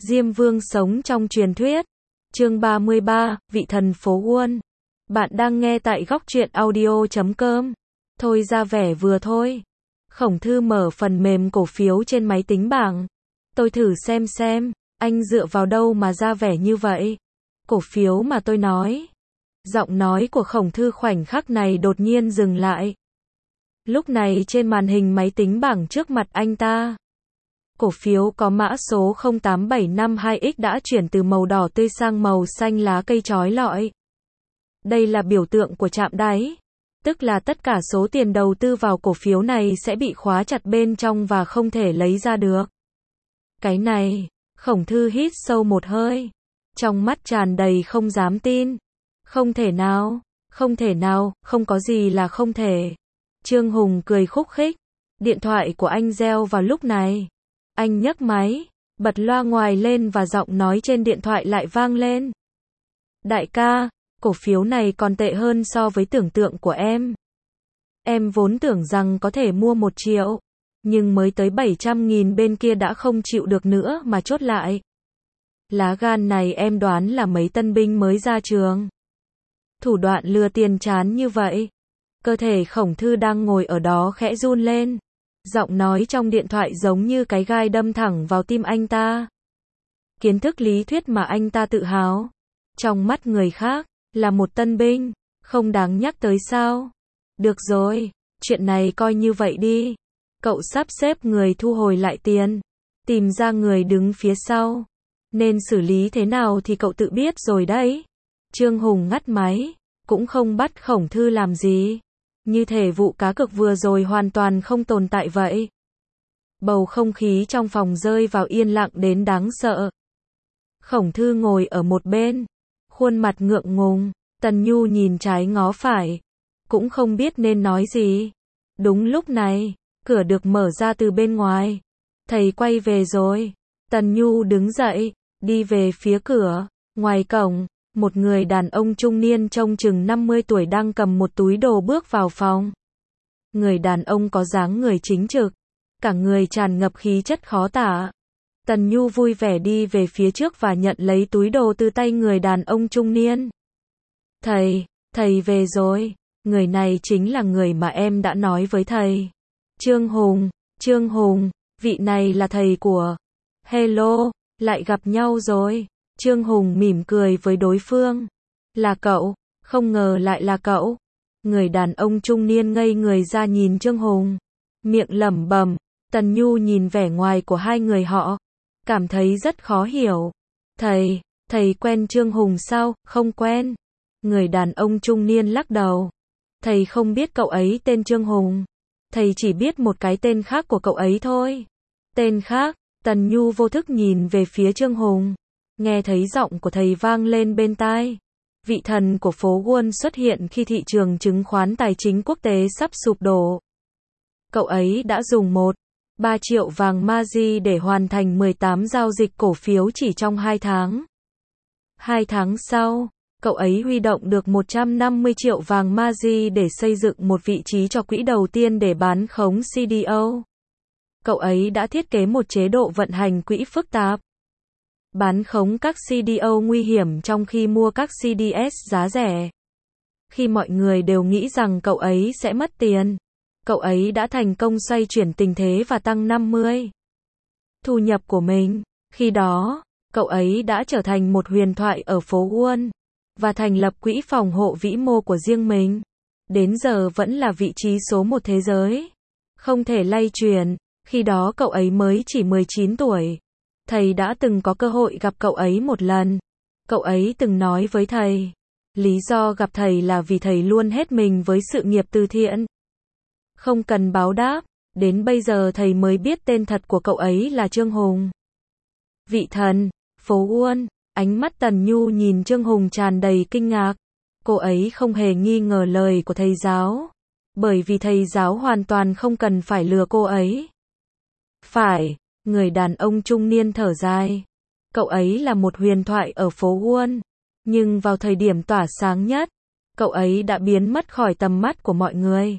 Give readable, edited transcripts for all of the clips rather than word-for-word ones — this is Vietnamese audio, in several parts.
Diêm Vương sống trong truyền thuyết. Chương 33, Vị thần phố Wall. Bạn đang nghe tại góc truyện audio.com. Thôi ra vẻ vừa thôi. Khổng Thư mở phần mềm cổ phiếu trên máy tính bảng. Tôi thử xem, anh dựa vào đâu mà ra vẻ như vậy? Cổ phiếu mà tôi nói. Giọng nói của Khổng Thư khoảnh khắc này đột nhiên dừng lại. Lúc này trên màn hình máy tính bảng trước mặt anh ta, cổ phiếu có mã số 08752X đã chuyển từ màu đỏ tươi sang màu xanh lá cây chói lọi. Đây là biểu tượng của chạm đáy, tức là tất cả số tiền đầu tư vào cổ phiếu này sẽ bị khóa chặt bên trong và không thể lấy ra được. Cái này, Khổng Thư hít sâu một hơi, trong mắt tràn đầy không dám tin. Không thể nào, không có gì là không thể. Trương Hùng cười khúc khích. Điện thoại của anh reo vào lúc này. Anh nhấc máy, bật loa ngoài lên và giọng nói trên điện thoại lại vang lên. Đại ca, cổ phiếu này còn tệ hơn so với tưởng tượng của em. Em vốn tưởng rằng có thể mua 1 triệu, nhưng mới tới 700.000 bên kia đã không chịu được nữa mà chốt lại. Lá gan này em đoán là mấy tân binh mới ra trường. Thủ đoạn lừa tiền chán như vậy. Cơ thể Khổng Thư đang ngồi ở đó khẽ run lên. Giọng nói trong điện thoại giống như cái gai đâm thẳng vào tim anh ta. Kiến thức lý thuyết mà anh ta tự hào, trong mắt người khác, là một tân binh, không đáng nhắc tới sao? Được rồi, chuyện này coi như vậy đi. Cậu sắp xếp người thu hồi lại tiền, tìm ra người đứng phía sau. Nên xử lý thế nào thì cậu tự biết rồi đấy. Trương Hùng ngắt máy, cũng không bắt Khổng Thư làm gì. Như thể vụ cá cược vừa rồi hoàn toàn không tồn tại vậy. Bầu không khí trong phòng rơi vào yên lặng đến đáng sợ. Khổng Thư ngồi ở một bên, khuôn mặt ngượng ngùng, Tần Nhu nhìn trái ngó phải, cũng không biết nên nói gì. Đúng lúc này, cửa được mở ra từ bên ngoài. Thầy quay về rồi. Tần Nhu đứng dậy, đi về phía cửa. Ngoài cổng, một người đàn ông trung niên trông chừng 50 tuổi đang cầm một túi đồ bước vào phòng. Người đàn ông có dáng người chính trực, cả người tràn ngập khí chất khó tả. Tần Nhu vui vẻ đi về phía trước và nhận lấy túi đồ từ tay người đàn ông trung niên. Thầy về rồi. Người này chính là người mà em đã nói với thầy. Trương Hùng, vị này là thầy của. Hello, lại gặp nhau rồi. Trương Hùng mỉm cười với đối phương. Là cậu, không ngờ lại là cậu. Người đàn ông trung niên ngây người ra nhìn Trương Hùng, miệng lẩm bẩm. Tần Nhu nhìn vẻ ngoài của hai người họ, cảm thấy rất khó hiểu. Thầy quen Trương Hùng sao? Không quen. Người đàn ông trung niên lắc đầu. Thầy không biết cậu ấy tên Trương Hùng. Thầy chỉ biết một cái tên khác của cậu ấy thôi. Tên khác? Tần Nhu vô thức nhìn về phía Trương Hùng. Nghe thấy giọng của thầy vang lên bên tai. Vị thần của phố Wall xuất hiện khi thị trường chứng khoán tài chính quốc tế sắp sụp đổ. Cậu ấy đã dùng 1,3 triệu vàng Maji để hoàn thành 18 giao dịch cổ phiếu chỉ trong 2 tháng. 2 tháng sau, cậu ấy huy động được 150 triệu vàng Maji để xây dựng một vị trí cho quỹ đầu tiên để bán khống CDO. Cậu ấy đã thiết kế một chế độ vận hành quỹ phức tạp, bán khống các CDO nguy hiểm trong khi mua các CDS giá rẻ. Khi mọi người đều nghĩ rằng cậu ấy sẽ mất tiền, cậu ấy đã thành công xoay chuyển tình thế và tăng 50 thu nhập của mình. Khi đó, cậu ấy đã trở thành một huyền thoại ở phố Wall và thành lập quỹ phòng hộ vĩ mô của riêng mình. Đến giờ vẫn là vị trí số 1 thế giới, không thể lay chuyển. Khi đó cậu ấy mới chỉ 19 tuổi. Thầy đã từng có cơ hội gặp cậu ấy một lần. Cậu ấy từng nói với thầy, lý do gặp thầy là vì thầy luôn hết mình với sự nghiệp từ thiện, không cần báo đáp. Đến bây giờ thầy mới biết tên thật của cậu ấy là Trương Hùng. Vị thần, phố Wall. Ánh mắt Tần Nhu nhìn Trương Hùng tràn đầy kinh ngạc. Cô ấy không hề nghi ngờ lời của thầy giáo, bởi vì thầy giáo hoàn toàn không cần phải lừa cô ấy. Phải. Người đàn ông trung niên thở dài. Cậu ấy là một huyền thoại ở phố Wall, nhưng vào thời điểm tỏa sáng nhất, cậu ấy đã biến mất khỏi tầm mắt của mọi người.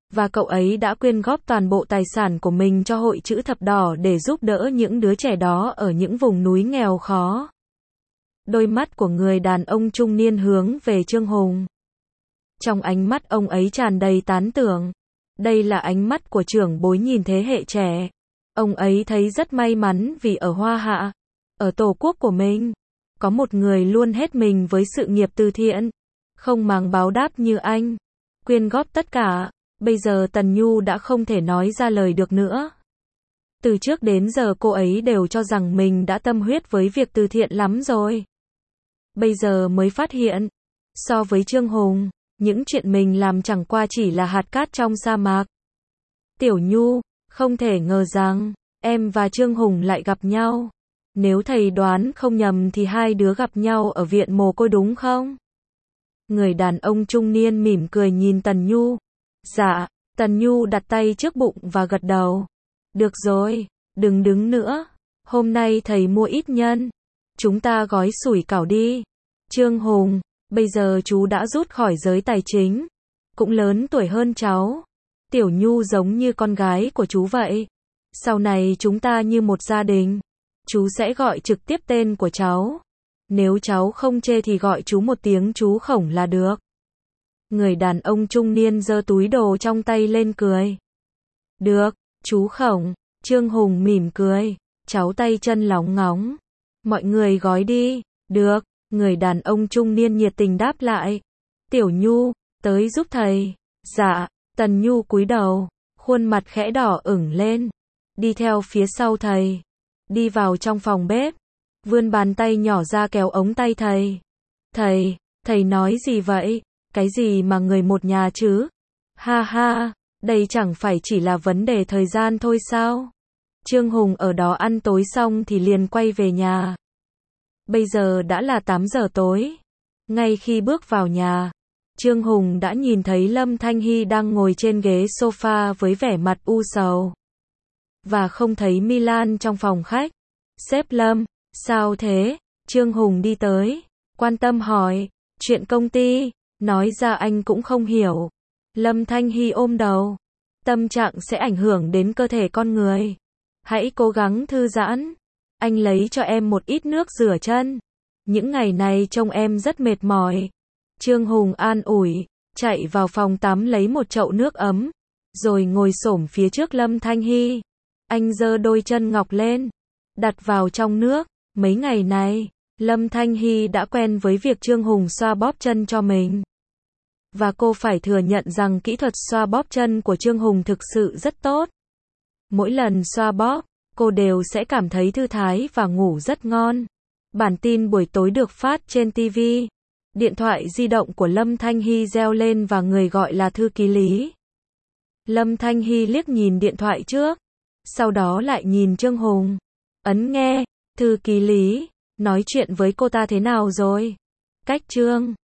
Và cậu ấy đã quyên góp toàn bộ tài sản của mình cho Hội Chữ Thập Đỏ để giúp đỡ những đứa trẻ đó ở những vùng núi nghèo khó. Đôi mắt của người đàn ông trung niên hướng về Trương Hùng. Trong ánh mắt ông ấy tràn đầy tán thưởng. Đây là ánh mắt của trưởng bối nhìn thế hệ trẻ. Ông ấy thấy rất may mắn vì ở Hoa Hạ, ở tổ quốc của mình, có một người luôn hết mình với sự nghiệp từ thiện, không màng báo đáp như anh, quyên góp tất cả. Bây giờ Tần Nhu đã không thể nói ra lời được nữa. Từ trước đến giờ cô ấy đều cho rằng mình đã tâm huyết với việc từ thiện lắm rồi. Bây giờ mới phát hiện, so với Trương Hùng, những chuyện mình làm chẳng qua chỉ là hạt cát trong sa mạc. Tiểu Nhu, không thể ngờ rằng, em và Trương Hùng lại gặp nhau. Nếu thầy đoán không nhầm thì hai đứa gặp nhau ở viện mồ côi đúng không? Người đàn ông trung niên mỉm cười nhìn Tần Nhu. Dạ, Tần Nhu đặt tay trước bụng và gật đầu. Được rồi, đừng đứng nữa. Hôm nay thầy mua ít nhân. Chúng ta gói sủi cảo đi. Trương Hùng, bây giờ chú đã rút khỏi giới tài chính. Cũng lớn tuổi hơn cháu. Tiểu Nhu giống như con gái của chú vậy. Sau này chúng ta như một gia đình. Chú sẽ gọi trực tiếp tên của cháu. Nếu cháu không chê thì gọi chú một tiếng chú Khổng là được. Người đàn ông trung niên giơ túi đồ trong tay lên cười. Được, chú Khổng. Trương Hùng mỉm cười. Cháu tay chân lóng ngóng. Mọi người gói đi. Được. Người đàn ông trung niên nhiệt tình đáp lại. Tiểu Nhu, tới giúp thầy. Dạ. Tần Nhu cúi đầu, khuôn mặt khẽ đỏ ửng lên. Đi theo phía sau thầy. Đi vào trong phòng bếp. Vươn bàn tay nhỏ ra kéo ống tay thầy. Thầy nói gì vậy? Cái gì mà người một nhà chứ? Ha ha, đây chẳng phải chỉ là vấn đề thời gian thôi sao? Trương Hùng ở đó ăn tối xong thì liền quay về nhà. Bây giờ đã là 8 giờ tối. Ngay khi bước vào nhà, Trương Hùng đã nhìn thấy Lâm Thanh Hy đang ngồi trên ghế sofa với vẻ mặt u sầu. Và không thấy Milan trong phòng khách. Sếp Lâm, sao thế? Trương Hùng đi tới, quan tâm hỏi, chuyện công ty, nói ra anh cũng không hiểu. Lâm Thanh Hy ôm đầu, tâm trạng sẽ ảnh hưởng đến cơ thể con người. Hãy cố gắng thư giãn, anh lấy cho em một ít nước rửa chân. Những ngày này trông em rất mệt mỏi. Trương Hùng an ủi, chạy vào phòng tắm lấy một chậu nước ấm, rồi ngồi xổm phía trước Lâm Thanh Hy. Anh giơ đôi chân ngọc lên, đặt vào trong nước. Mấy ngày này, Lâm Thanh Hy đã quen với việc Trương Hùng xoa bóp chân cho mình. Và cô phải thừa nhận rằng kỹ thuật xoa bóp chân của Trương Hùng thực sự rất tốt. Mỗi lần xoa bóp, cô đều sẽ cảm thấy thư thái và ngủ rất ngon. Bản tin buổi tối được phát trên TV. Điện thoại di động của Lâm Thanh Hy reo lên và người gọi là thư ký Lý. Lâm Thanh Hy liếc nhìn điện thoại trước, sau đó lại nhìn Trương Hùng. Ấn nghe, thư ký Lý, nói chuyện với cô ta thế nào rồi? Cách Trương